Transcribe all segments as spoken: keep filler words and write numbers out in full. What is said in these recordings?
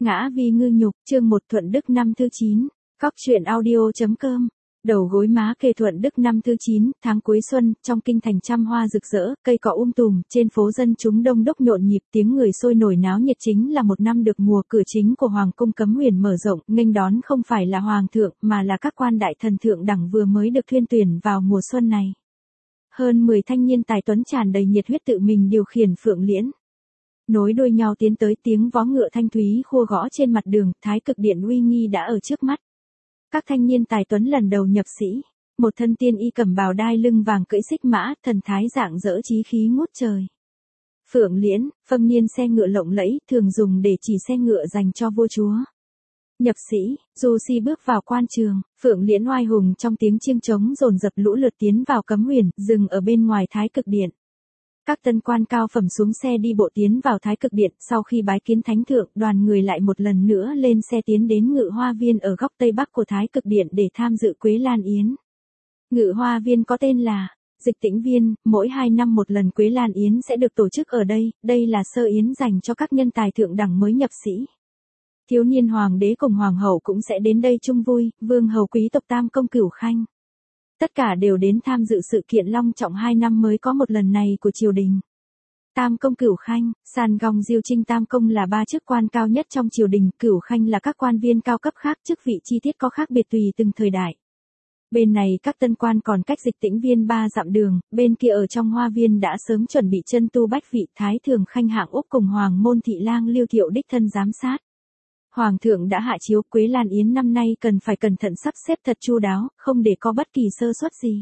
Ngã vì ngư nhục, chương một Thuận Đức năm thứ chín. Cóc truyện audio.com. Đầu gối má kề Thuận Đức năm thứ chín, tháng cuối xuân, trong kinh thành trăm hoa rực rỡ, cây cỏ um tùm, trên phố dân chúng đông đúc nhộn nhịp, tiếng người sôi nổi náo nhiệt chính là một năm được mùa. Cửa chính của Hoàng cung Cấm Huyền mở rộng, nghênh đón không phải là hoàng thượng, mà là các quan đại thần thượng đẳng vừa mới được thuyên tuyển vào mùa xuân này. Hơn mười thanh niên tài tuấn tràn đầy nhiệt huyết tự mình điều khiển phượng liễn. Nối đuôi nhau tiến tới, tiếng vó ngựa thanh thúy khua gõ trên mặt đường, Thái Cực Điện uy nghi đã ở trước mắt. Các thanh niên tài tuấn lần đầu nhập sĩ, một thân tiên y cầm bào đai lưng vàng cưỡi xích mã, thần thái rạng rỡ chí khí ngút trời. Phượng liễn, phâm niên xe ngựa lộng lẫy, thường dùng để chỉ xe ngựa dành cho vua chúa. Nhập sĩ, du si bước vào quan trường, phượng liễn oai hùng trong tiếng chiêng trống dồn dập lũ lượt tiến vào Cấm Huyền, dừng ở bên ngoài Thái Cực Điện. Các tân quan cao phẩm xuống xe đi bộ tiến vào Thái Cực Điện, sau khi bái kiến thánh thượng, đoàn người lại một lần nữa lên xe tiến đến Ngự Hoa Viên ở góc tây bắc của Thái Cực Điện để tham dự Quế Lan Yến. Ngự Hoa Viên có tên là Dịch Tĩnh Viên, mỗi hai năm một lần Quế Lan Yến sẽ được tổ chức ở đây, đây là sơ yến dành cho các nhân tài thượng đẳng mới nhập sĩ. Thiếu niên hoàng đế cùng hoàng hậu cũng sẽ đến đây chung vui, vương hầu quý tộc tam công cửu khanh. Tất cả đều đến tham dự sự kiện long trọng hai năm mới có một lần này của triều đình. Tam công cửu khanh, Sàn Gòng Diêu Trinh Tam công là ba chức quan cao nhất trong triều đình, cửu khanh là các quan viên cao cấp khác, chức vị chi tiết có khác biệt tùy từng thời đại. Bên này các tân quan còn cách Dịch Tĩnh Viên ba dặm đường, bên kia ở trong hoa viên đã sớm chuẩn bị chân tu bách vị, Thái thường khanh Hạng Úc cùng hoàng môn thị lang Liêu Thiệu đích thân giám sát. Hoàng thượng đã hạ chiếu Quế Lan Yến năm nay cần phải cẩn thận sắp xếp thật chu đáo, không để có bất kỳ sơ suất gì.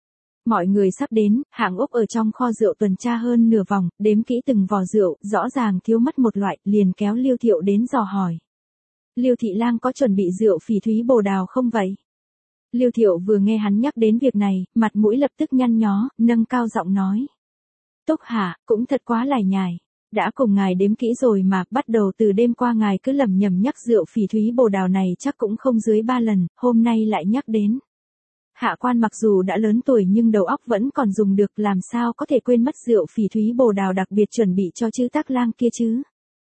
Mọi người sắp đến, Hạng Úc ở trong kho rượu tuần tra hơn nửa vòng, đếm kỹ từng vò rượu, rõ ràng thiếu mất một loại, liền kéo Liêu Thiệu đến dò hỏi. Liêu thị lang có chuẩn bị rượu phỉ thúy bồ đào không vậy? Liêu Thiệu vừa nghe hắn nhắc đến việc này, mặt mũi lập tức nhăn nhó, nâng cao giọng nói. Túc Hạ, cũng thật quá lải nhải. Đã cùng ngài đếm kỹ rồi mà, bắt đầu từ đêm qua ngài cứ lầm nhầm nhắc rượu phỉ thúy bồ đào này chắc cũng không dưới ba lần, hôm nay lại nhắc đến. Hạ quan mặc dù đã lớn tuổi nhưng đầu óc vẫn còn dùng được, làm sao có thể quên mất rượu phỉ thúy bồ đào đặc biệt chuẩn bị cho chư tác lang kia chứ.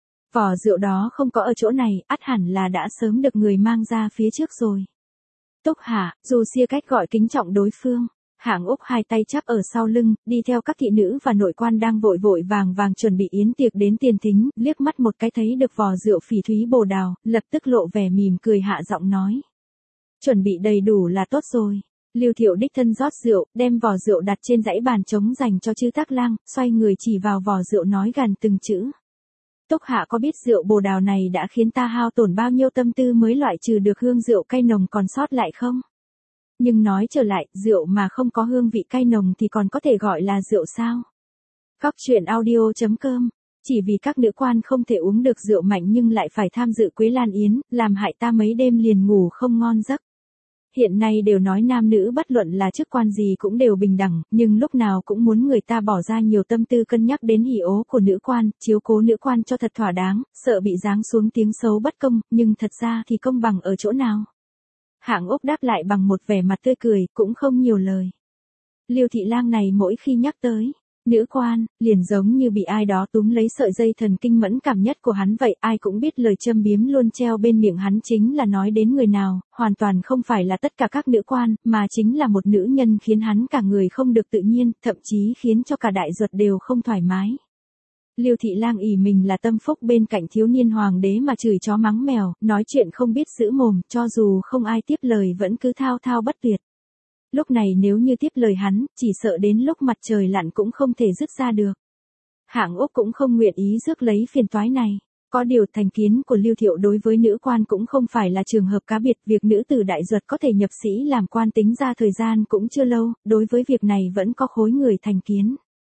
Vỏ rượu đó không có ở chỗ này, ắt hẳn là đã sớm được người mang ra phía trước rồi. Túc Hạ, dù xia cách gọi kính trọng đối phương. Hạng Úc hai tay chắp ở sau lưng, đi theo các thị nữ và nội quan đang vội vội vàng vàng chuẩn bị yến tiệc đến tiền thính, liếc mắt một cái thấy được vò rượu phỉ thúy bồ đào, lập tức lộ vẻ mỉm cười hạ giọng nói. Chuẩn bị đầy đủ là tốt rồi. Liêu Thiệu đích thân rót rượu, đem vò rượu đặt trên dãy bàn trống dành cho chư tác lang, xoay người chỉ vào vò rượu nói gần từng chữ. Túc Hạ có biết rượu bồ đào này đã khiến ta hao tổn bao nhiêu tâm tư mới loại trừ được hương rượu cay nồng còn sót lại không? Nhưng nói trở lại, rượu mà không có hương vị cay nồng thì còn có thể gọi là rượu sao? Cóc truyện audio.com. Chỉ vì các nữ quan không thể uống được rượu mạnh nhưng lại phải tham dự Quế Lan Yến, làm hại ta mấy đêm liền ngủ không ngon giấc. Hiện nay đều nói nam nữ bất luận là chức quan gì cũng đều bình đẳng, nhưng lúc nào cũng muốn người ta bỏ ra nhiều tâm tư cân nhắc đến hỉ ố của nữ quan, chiếu cố nữ quan cho thật thỏa đáng, sợ bị giáng xuống tiếng xấu bất công, nhưng thật ra thì công bằng ở chỗ nào? Hạng Úc đáp lại bằng một vẻ mặt tươi cười, cũng không nhiều lời. Liêu thị lang này mỗi khi nhắc tới nữ quan, liền giống như bị ai đó túm lấy sợi dây thần kinh mẫn cảm nhất của hắn vậy, ai cũng biết lời châm biếm luôn treo bên miệng hắn chính là nói đến người nào, hoàn toàn không phải là tất cả các nữ quan, mà chính là một nữ nhân khiến hắn cả người không được tự nhiên, thậm chí khiến cho cả đại ruột đều không thoải mái. Liêu thị lang ỷ mình là tâm phúc bên cạnh thiếu niên hoàng đế mà chửi chó mắng mèo, nói chuyện không biết giữ mồm, cho dù không ai tiếp lời vẫn cứ thao thao bất tuyệt. Lúc này nếu như tiếp lời hắn, chỉ sợ đến lúc mặt trời lặn cũng không thể dứt ra được. Hạng Úc cũng không nguyện ý rước lấy phiền toái này. Có điều thành kiến của Liêu Thiệu đối với nữ quan cũng không phải là trường hợp cá biệt, việc nữ tử đại duật có thể nhập sĩ làm quan tính ra thời gian cũng chưa lâu, đối với việc này vẫn có khối người thành kiến.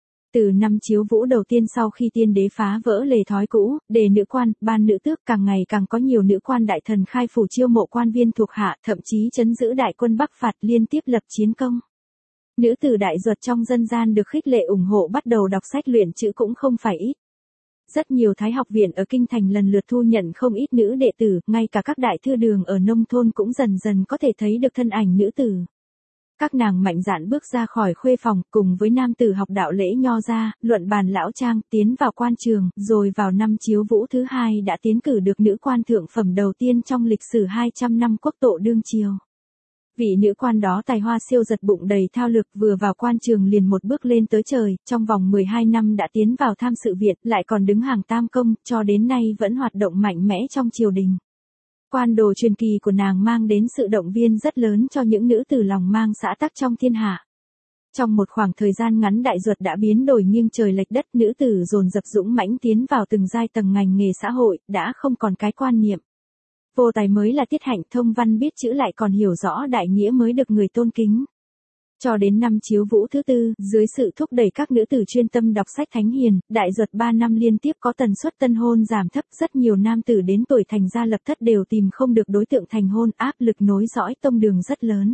Từ năm Chiếu Vũ đầu tiên sau khi tiên đế phá vỡ lề thói cũ, đề nữ quan, ban nữ tước, càng ngày càng có nhiều nữ quan đại thần khai phủ chiêu mộ quan viên thuộc hạ, thậm chí trấn giữ đại quân Bắc phạt liên tiếp lập chiến công. Nữ tử đại duật trong dân gian được khích lệ ủng hộ bắt đầu đọc sách luyện chữ cũng không phải ít. Rất nhiều thái học viện ở kinh thành lần lượt thu nhận không ít nữ đệ tử, ngay cả các đại thư đường ở nông thôn cũng dần dần có thể thấy được thân ảnh nữ tử. Các nàng mạnh dạn bước ra khỏi khuê phòng, cùng với nam tử học đạo lễ nho ra, luận bàn lão trang, tiến vào quan trường, rồi vào năm Chiếu Vũ thứ hai đã tiến cử được nữ quan thượng phẩm đầu tiên trong lịch sử hai trăm năm quốc tộ đương triều. Vị nữ quan đó tài hoa siêu giật, bụng đầy thao lược, vừa vào quan trường liền một bước lên tới trời, trong vòng mười hai năm đã tiến vào tham sự viện, lại còn đứng hàng tam công, cho đến nay vẫn hoạt động mạnh mẽ trong triều đình. Quan đồ truyền kỳ của nàng mang đến sự động viên rất lớn cho những nữ tử lòng mang xã tắc trong thiên hạ. Trong một khoảng thời gian ngắn Đại Duật đã biến đổi nghiêng trời lệch đất, nữ tử dồn dập dũng mãnh tiến vào từng giai tầng ngành nghề xã hội, đã không còn cái quan niệm vô tài mới là tiết hạnh, thông văn biết chữ lại còn hiểu rõ đại nghĩa mới được người tôn kính. Cho đến năm Chiếu Vũ thứ tư, dưới sự thúc đẩy các nữ tử chuyên tâm đọc sách thánh hiền, Đại Duật ba năm liên tiếp có tần suất tân hôn giảm thấp, rất nhiều nam tử đến tuổi thành gia lập thất đều tìm không được đối tượng thành hôn, áp lực nối dõi tông đường rất lớn.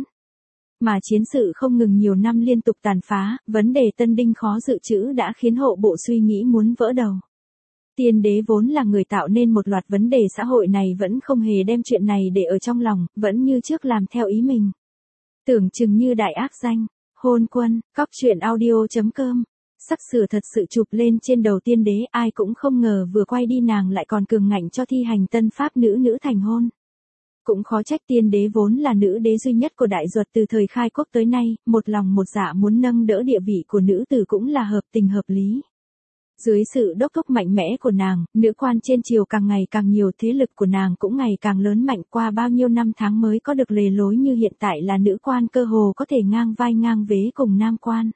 Mà chiến sự không ngừng nhiều năm liên tục tàn phá, vấn đề tân đinh khó dự trữ đã khiến hộ bộ suy nghĩ muốn vỡ đầu. Tiên đế vốn là người tạo nên một loạt vấn đề xã hội này vẫn không hề đem chuyện này để ở trong lòng, vẫn như trước làm theo ý mình. Tưởng chừng như đại ác danh, hôn quân, cóc truyện audio chấm com. Sắc sửa thật sự chụp lên trên đầu tiên đế, ai cũng không ngờ vừa quay đi nàng lại còn cường ngạnh cho thi hành tân pháp nữ nữ thành hôn. Cũng khó trách tiên đế vốn là nữ đế duy nhất của Đại Duật từ thời khai quốc tới nay, một lòng một dạ muốn nâng đỡ địa vị của nữ tử cũng là hợp tình hợp lý. Dưới sự đốc thúc mạnh mẽ của nàng, nữ quan trên triều càng ngày càng nhiều, thế lực của nàng cũng ngày càng lớn mạnh, qua bao nhiêu năm tháng mới có được lề lối như hiện tại là nữ quan cơ hồ có thể ngang vai ngang vế cùng nam quan.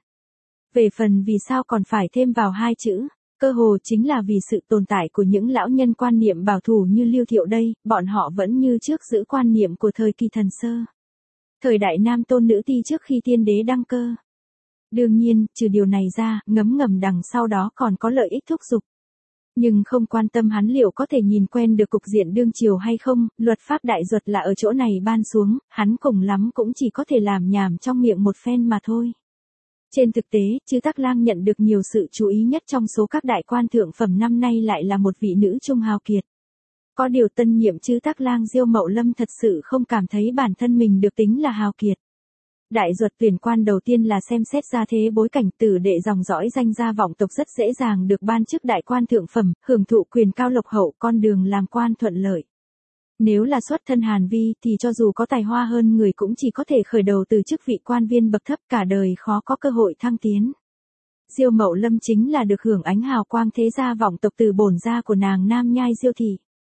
Về phần vì sao còn phải thêm vào hai chữ, cơ hồ chính là vì sự tồn tại của những lão nhân quan niệm bảo thủ như Lưu Thiệu đây, bọn họ vẫn như trước giữ quan niệm của thời kỳ thần sơ. Thời đại nam tôn nữ ti trước khi tiên đế đăng cơ. Đương nhiên, trừ điều này ra, ngấm ngầm đằng sau đó còn có lợi ích thúc giục. Nhưng không quan tâm hắn liệu có thể nhìn quen được cục diện đương triều hay không, luật pháp Đại Duật là ở chỗ này ban xuống, hắn cùng lắm cũng chỉ có thể làm nhảm trong miệng một phen mà thôi. Trên thực tế, Chư Tắc Lang nhận được nhiều sự chú ý nhất trong số các đại quan thượng phẩm năm nay lại là một vị nữ trung hào kiệt. Có điều tân nhiệm Chư Tắc Lang Diêu Mậu Lâm thật sự không cảm thấy bản thân mình được tính là hào kiệt. Đại Duật tuyển quan đầu tiên là xem xét ra thế bối cảnh, tử đệ dòng dõi danh gia vọng tộc rất dễ dàng được ban chức đại quan thượng phẩm, hưởng thụ quyền cao lộc hậu, con đường làm quan thuận lợi. Nếu là xuất thân Hàn Vi thì cho dù có tài hoa hơn người cũng chỉ có thể khởi đầu từ chức vị quan viên bậc thấp, cả đời khó có cơ hội thăng tiến. Diêu Mậu Lâm chính là được hưởng ánh hào quang thế gia vọng tộc từ bổn gia của nàng Nam Nhai Diêu thị.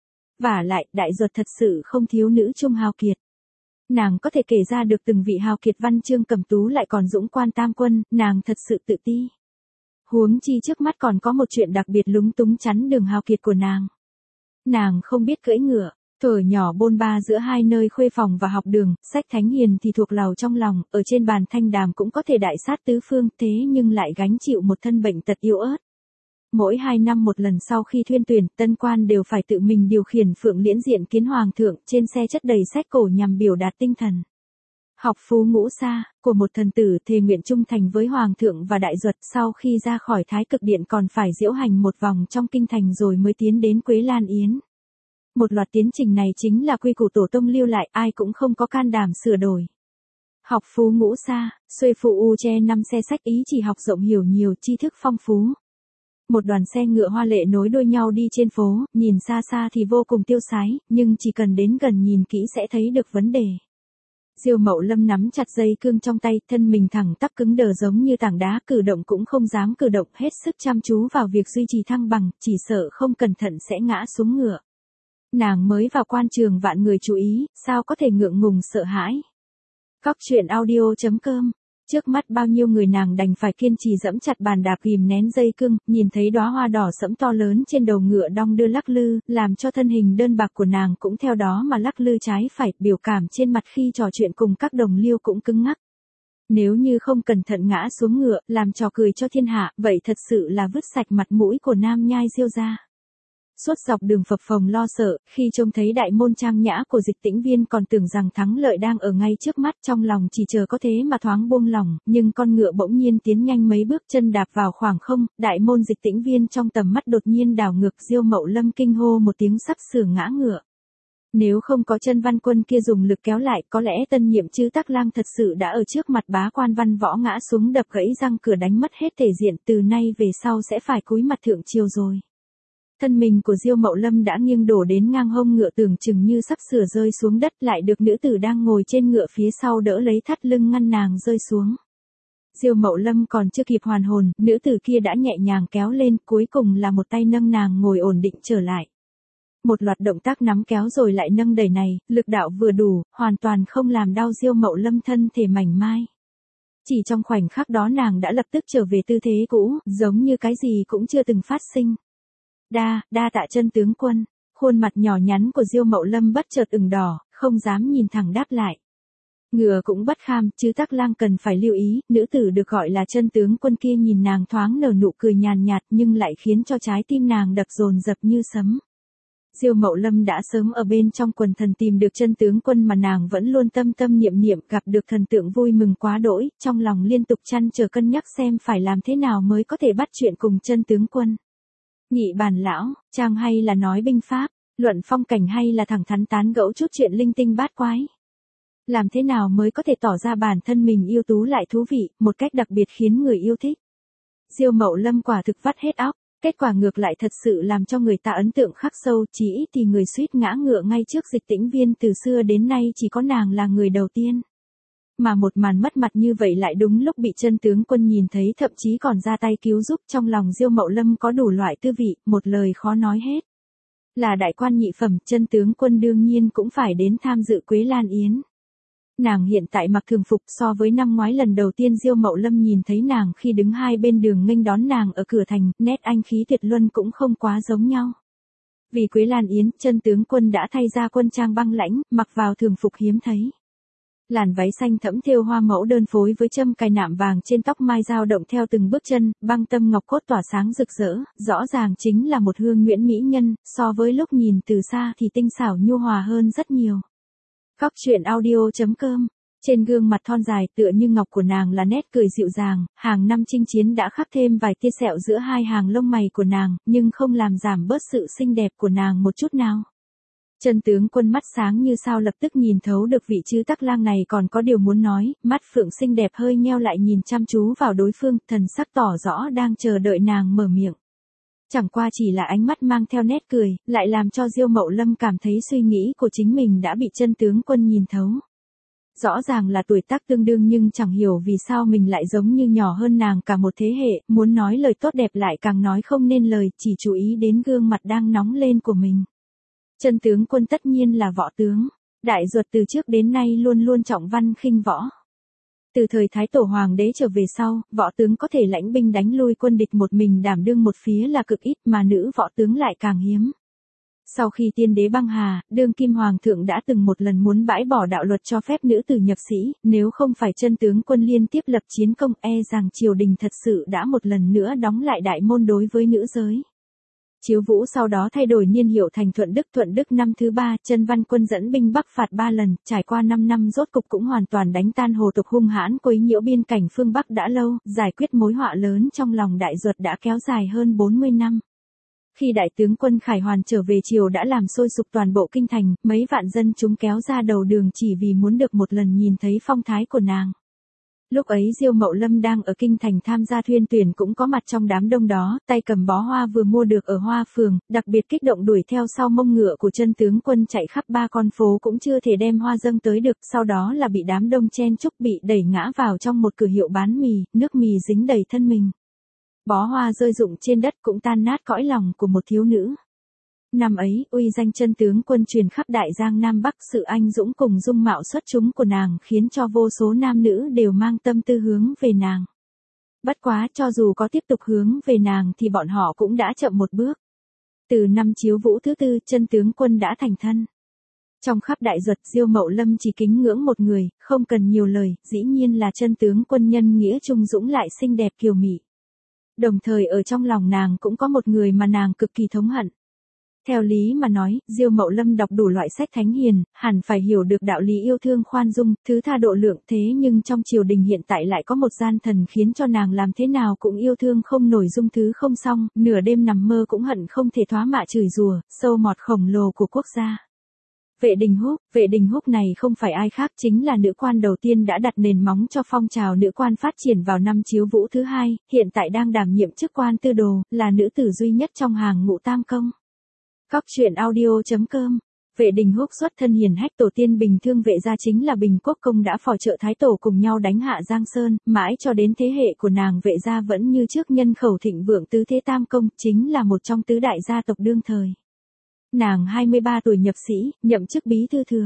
Vả lại, Đại Duật thật sự không thiếu nữ trung hào kiệt. Nàng có thể kể ra được từng vị hào kiệt, văn chương cẩm tú lại còn dũng quan tam quân, nàng thật sự tự ti. Huống chi trước mắt còn có một chuyện đặc biệt lúng túng chắn đường hào kiệt của nàng. Nàng không biết cưỡi ngựa, thuở nhỏ bôn ba giữa hai nơi khuê phòng và học đường, sách thánh hiền thì thuộc lầu trong lòng, ở trên bàn thanh đàm cũng có thể đại sát tứ phương, thế nhưng lại gánh chịu một thân bệnh tật yếu ớt. Mỗi hai năm một lần sau khi thuyên tuyển, tân quan đều phải tự mình điều khiển phượng liễn diện kiến hoàng thượng, trên xe chất đầy sách cổ nhằm biểu đạt tinh thần học phú ngũ xa của một thần tử, thề nguyện trung thành với hoàng thượng và Đại Duật. Sau khi ra khỏi Thái Cực Điện còn phải diễu hành một vòng trong kinh thành rồi mới tiến đến Quế Lan Yến. Một loạt tiến trình này chính là quy củ tổ tông lưu lại, ai cũng không có can đảm sửa đổi. Học phú ngũ xa, xuê phụ u che năm xe sách, ý chỉ học rộng hiểu nhiều, tri thức phong phú. Một đoàn xe ngựa hoa lệ nối đuôi nhau đi trên phố, nhìn xa xa thì vô cùng tiêu sái, nhưng chỉ cần đến gần nhìn kỹ sẽ thấy được vấn đề. Diêu Mậu Lâm nắm chặt dây cương trong tay, thân mình thẳng tắp cứng đờ giống như tảng đá, cử động cũng không dám cử động, hết sức chăm chú vào việc duy trì thăng bằng, chỉ sợ không cẩn thận sẽ ngã xuống ngựa. Nàng mới vào quan trường vạn người chú ý, sao có thể ngượng ngùng sợ hãi. Cóc truyện audio chấm com. Trước mắt bao nhiêu người nàng đành phải kiên trì dẫm chặt bàn đạp ghìm nén dây cương, nhìn thấy đóa hoa đỏ sẫm to lớn trên đầu ngựa đong đưa lắc lư, làm cho thân hình đơn bạc của nàng cũng theo đó mà lắc lư trái phải, biểu cảm trên mặt khi trò chuyện cùng các đồng liêu cũng cứng ngắc. Nếu như không cẩn thận ngã xuống ngựa, làm trò cười cho thiên hạ, vậy thật sự là vứt sạch mặt mũi của Nam Nhai Diêu gia. Suốt dọc đường phập phồng lo sợ, khi trông thấy đại môn trang nhã của Dịch Tĩnh Viên còn tưởng rằng thắng lợi đang ở ngay trước mắt, trong lòng chỉ chờ có thế mà thoáng buông lòng, nhưng con ngựa bỗng nhiên tiến nhanh mấy bước, chân đạp vào khoảng không, đại môn Dịch Tĩnh Viên trong tầm mắt đột nhiên đảo ngược. Diêu Mậu Lâm kinh hô một tiếng sắp sửa ngã ngựa. Nếu không có chân Văn Quân kia dùng lực kéo lại, có lẽ tân nhiệm Trư Tắc Lang thật sự đã ở trước mặt bá quan Văn Võ ngã xuống đập gãy răng cửa đánh mất hết thể diện, từ nay về sau sẽ phải cúi mặt thượng triều rồi. Thân mình của Diêu Mậu Lâm đã nghiêng đổ đến ngang hông ngựa, tưởng chừng như sắp sửa rơi xuống đất, lại được nữ tử đang ngồi trên ngựa phía sau đỡ lấy thắt lưng ngăn nàng rơi xuống. Diêu Mậu Lâm còn chưa kịp hoàn hồn, nữ tử kia đã nhẹ nhàng kéo lên, cuối cùng là một tay nâng nàng ngồi ổn định trở lại. Một loạt động tác nắm kéo rồi lại nâng đẩy này, lực đạo vừa đủ, hoàn toàn không làm đau Diêu Mậu Lâm thân thể mảnh mai. Chỉ trong khoảnh khắc đó nàng đã lập tức trở về tư thế cũ, giống như cái gì cũng chưa từng phát sinh. Đa, đa tạ chân tướng quân. Khuôn mặt nhỏ nhắn của Diêu Mậu Lâm bất chợt ửng đỏ, không dám nhìn thẳng đáp lại. Ngựa cũng bất kham, Trư Tắc Lang cần phải lưu ý, nữ tử được gọi là chân tướng quân kia nhìn nàng thoáng nở nụ cười nhàn nhạt nhưng lại khiến cho trái tim nàng đập dồn dập như sấm. Diêu Mậu Lâm đã sớm ở bên trong quần thần tìm được chân tướng quân mà nàng vẫn luôn tâm tâm niệm niệm, gặp được thần tượng vui mừng quá đỗi, trong lòng liên tục trăn trở cân nhắc xem phải làm thế nào mới có thể bắt chuyện cùng chân tướng quân. Nhị bàn lão, trang hay là nói binh pháp, luận phong cảnh hay là thẳng thắn tán gẫu chút chuyện linh tinh bát quái. Làm thế nào mới có thể tỏ ra bản thân mình ưu tú lại thú vị, một cách đặc biệt khiến người yêu thích. Diêu Mậu Lâm quả thực vắt hết óc, kết quả ngược lại thật sự làm cho người ta ấn tượng khắc sâu, chỉ ít thì người suýt ngã ngựa ngay trước Dịch Tĩnh Viên từ xưa đến nay chỉ có nàng là người đầu tiên. Mà một màn mất mặt như vậy lại đúng lúc bị chân tướng quân nhìn thấy, thậm chí còn ra tay cứu giúp, trong lòng Diêu Mậu Lâm có đủ loại tư vị, một lời khó nói hết. Là đại quan nhị phẩm, chân tướng quân đương nhiên cũng phải đến tham dự Quế Lan Yến. Nàng hiện tại mặc thường phục, so với năm ngoái lần đầu tiên Diêu Mậu Lâm nhìn thấy nàng khi đứng hai bên đường nghênh đón nàng ở cửa thành, nét anh khí tuyệt luân cũng không quá giống nhau. Vì Quế Lan Yến, chân tướng quân đã thay ra quân trang băng lãnh, mặc vào thường phục hiếm thấy. Làn váy xanh thẫm thêu hoa mẫu đơn phối với châm cài nạm vàng trên tóc mai dao động theo từng bước chân, băng tâm ngọc cốt tỏa sáng rực rỡ, rõ ràng chính là một hương nguyễn mỹ nhân, so với lúc nhìn từ xa thì tinh xảo nhu hòa hơn rất nhiều. Cóc truyện audio chấm com. Trên gương mặt thon dài tựa như ngọc của nàng là nét cười dịu dàng, hàng năm chinh chiến đã khắc thêm vài tia sẹo giữa hai hàng lông mày của nàng, nhưng không làm giảm bớt sự xinh đẹp của nàng một chút nào. Chân tướng quân mắt sáng như sao lập tức nhìn thấu được vị Trư Tắc Lang này còn có điều muốn nói, mắt phượng xinh đẹp hơi nheo lại nhìn chăm chú vào đối phương, thần sắc tỏ rõ đang chờ đợi nàng mở miệng. Chẳng qua chỉ là ánh mắt mang theo nét cười, lại làm cho Diêu Mậu Lâm cảm thấy suy nghĩ của chính mình đã bị chân tướng quân nhìn thấu. Rõ ràng là tuổi tác tương đương nhưng chẳng hiểu vì sao mình lại giống như nhỏ hơn nàng cả một thế hệ, muốn nói lời tốt đẹp lại càng nói không nên lời, chỉ chú ý đến gương mặt đang nóng lên của mình. Chân tướng quân tất nhiên là võ tướng, đại duật từ trước đến nay luôn luôn trọng văn khinh võ. Từ thời Thái Tổ Hoàng đế trở về sau, võ tướng có thể lãnh binh đánh lui quân địch một mình đảm đương một phía là cực ít, mà nữ võ tướng lại càng hiếm. Sau khi tiên đế băng hà, đương kim hoàng thượng đã từng một lần muốn bãi bỏ đạo luật cho phép nữ tử nhập sĩ, nếu không phải chân tướng quân liên tiếp lập chiến công, e rằng triều đình thật sự đã một lần nữa đóng lại đại môn đối với nữ giới. Chiếu Vũ sau đó thay đổi niên hiệu thành Thuận Đức. Thuận Đức năm thứ ba, chân Văn Quân dẫn binh bắc phạt ba lần, trải qua năm năm rốt cục cũng hoàn toàn đánh tan hồ tục hung hãn quấy nhiễu biên cảnh phương Bắc đã lâu, giải quyết mối họa lớn trong lòng đại duật đã kéo dài hơn bốn mươi năm. Khi đại tướng quân Khải Hoàn trở về triều đã làm sôi sục toàn bộ kinh thành, mấy vạn dân chúng kéo ra đầu đường chỉ vì muốn được một lần nhìn thấy phong thái của nàng. Lúc ấy Diêu Mậu Lâm đang ở kinh thành tham gia thuyên tuyển cũng có mặt trong đám đông đó, tay cầm bó hoa vừa mua được ở Hoa Phường, đặc biệt kích động đuổi theo sau mông ngựa của chân tướng quân chạy khắp ba con phố cũng chưa thể đem hoa dâng tới được, sau đó là bị đám đông chen chúc bị đẩy ngã vào trong một cửa hiệu bán mì, nước mì dính đầy thân mình. Bó hoa rơi rụng trên đất cũng tan nát cõi lòng của một thiếu nữ. Năm ấy, uy danh chân tướng quân truyền khắp Đại Giang Nam Bắc, sự anh dũng cùng dung mạo xuất chúng của nàng khiến cho vô số nam nữ đều mang tâm tư hướng về nàng. Bất quá, cho dù có tiếp tục hướng về nàng thì bọn họ cũng đã chậm một bước. Từ năm Chiếu Vũ thứ tư, chân tướng quân đã thành thân. Trong khắp đại duật, Diêu Mậu Lâm chỉ kính ngưỡng một người, không cần nhiều lời, dĩ nhiên là chân tướng quân nhân nghĩa trung dũng lại xinh đẹp kiều mị. Đồng thời ở trong lòng nàng cũng có một người mà nàng cực kỳ thống hận. Theo lý mà nói, Diêu Mậu Lâm đọc đủ loại sách thánh hiền, hẳn phải hiểu được đạo lý yêu thương khoan dung, thứ tha độ lượng, thế nhưng trong triều đình hiện tại lại có một gian thần khiến cho nàng làm thế nào cũng yêu thương không nổi dung thứ không xong, nửa đêm nằm mơ cũng hận không thể thoá mạ chửi rủa, sâu mọt khổng lồ của quốc gia. Vệ Đình Húc, Vệ Đình Húc này không phải ai khác chính là nữ quan đầu tiên đã đặt nền móng cho phong trào nữ quan phát triển vào năm Chiếu Vũ thứ hai, hiện tại đang đảm nhiệm chức quan tư đồ, là nữ tử duy nhất trong hàng ngũ tam công. Cóc truyện audio chấm com. Vệ Đình Húc xuất thân hiền hách, tổ tiên Bình Thương Vệ gia chính là Bình Quốc công đã phò trợ Thái Tổ cùng nhau đánh hạ Giang Sơn, mãi cho đến thế hệ của nàng Vệ gia vẫn như trước nhân khẩu thịnh vượng tứ thế tam công, chính là một trong tứ đại gia tộc đương thời. Nàng hai mươi ba tuổi nhập sĩ, nhậm chức bí thư thừa.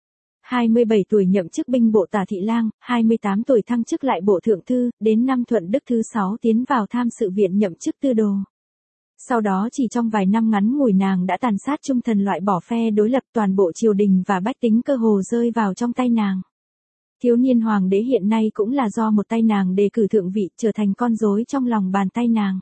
hai mươi bảy tuổi nhậm chức binh bộ tả thị lang, hai mươi tám tuổi thăng chức lại bộ thượng thư, đến năm Thuận Đức thứ sáu tiến vào tham sự viện nhậm chức tư đồ. Sau đó chỉ trong vài năm ngắn ngủi nàng đã tàn sát trung thần, loại bỏ phe đối lập, toàn bộ triều đình và bách tính cơ hồ rơi vào trong tay nàng. Thiếu niên hoàng đế hiện nay cũng là do một tay nàng đề cử thượng vị, trở thành con rối trong lòng bàn tay nàng.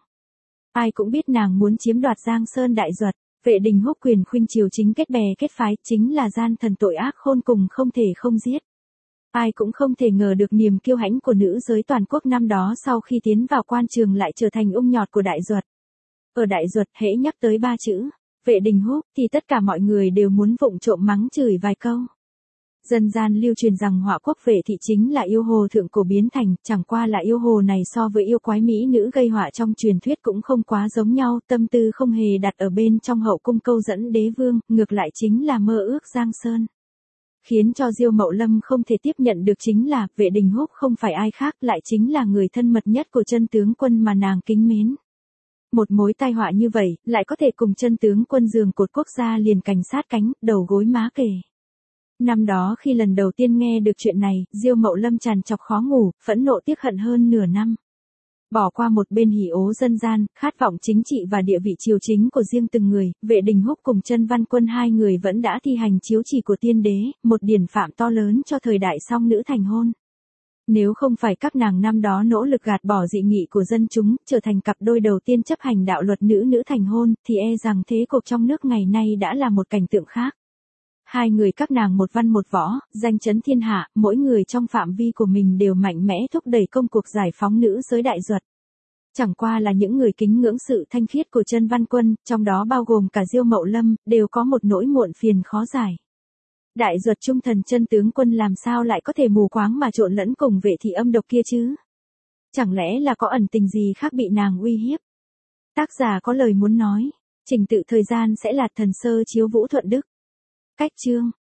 Ai cũng biết nàng muốn chiếm đoạt Giang Sơn Đại Duật. Vệ Đình Húc quyền khuynh triều chính, kết bè kết phái, chính là gian thần tội ác khôn cùng, không thể không giết. Ai cũng không thể ngờ được niềm kiêu hãnh của nữ giới toàn quốc năm đó sau khi tiến vào quan trường lại trở thành ung nhọt của Đại Duật. Ở Đại Duật hễ nhắc tới ba chữ Vệ Đình Húc thì tất cả mọi người đều muốn vụng trộm mắng chửi vài câu. Dân gian lưu truyền rằng họa quốc Vệ thị chính là yêu hồ thượng cổ biến thành, chẳng qua là yêu hồ này so với yêu quái mỹ nữ gây họa trong truyền thuyết cũng không quá giống nhau, tâm tư không hề đặt ở bên trong hậu cung câu dẫn đế vương, ngược lại chính là mơ ước Giang Sơn. Khiến cho Diêu Mậu Lâm không thể tiếp nhận được chính là Vệ Đình Húc không phải ai khác, lại chính là người thân mật nhất của chân tướng quân mà nàng kính mến. Một mối tai họa như vậy, lại có thể cùng chân tướng quân giường cột quốc gia liền cành sát cánh, đầu gối má kề. Năm đó khi lần đầu tiên nghe được chuyện này, Diêu Mậu Lâm tràn trọc khó ngủ, phẫn nộ tiếc hận hơn nửa năm. Bỏ qua một bên hỉ ố dân gian, khát vọng chính trị và địa vị triều chính của riêng từng người, Vệ Đình Húc cùng Chân Văn Quân hai người vẫn đã thi hành chiếu chỉ của tiên đế, một điển phạm to lớn cho thời đại song nữ thành hôn. Nếu không phải các nàng năm đó nỗ lực gạt bỏ dị nghị của dân chúng, trở thành cặp đôi đầu tiên chấp hành đạo luật nữ nữ thành hôn, thì e rằng thế cục trong nước ngày nay đã là một cảnh tượng khác. Hai người các nàng một văn một võ, danh chấn thiên hạ, mỗi người trong phạm vi của mình đều mạnh mẽ thúc đẩy công cuộc giải phóng nữ giới Đại Duật. Chẳng qua là những người kính ngưỡng sự thanh khiết của Chân Văn Quân, trong đó bao gồm cả Diêu Mậu Lâm, đều có một nỗi muộn phiền khó giải. Đại Duật trung thần chân tướng quân làm sao lại có thể mù quáng mà trộn lẫn cùng Vệ thị âm độc kia chứ? Chẳng lẽ là có ẩn tình gì khác bị nàng uy hiếp? Tác giả có lời muốn nói, trình tự thời gian sẽ là Thần Sơ Chiếu Vũ Thuận Đức. Cách chương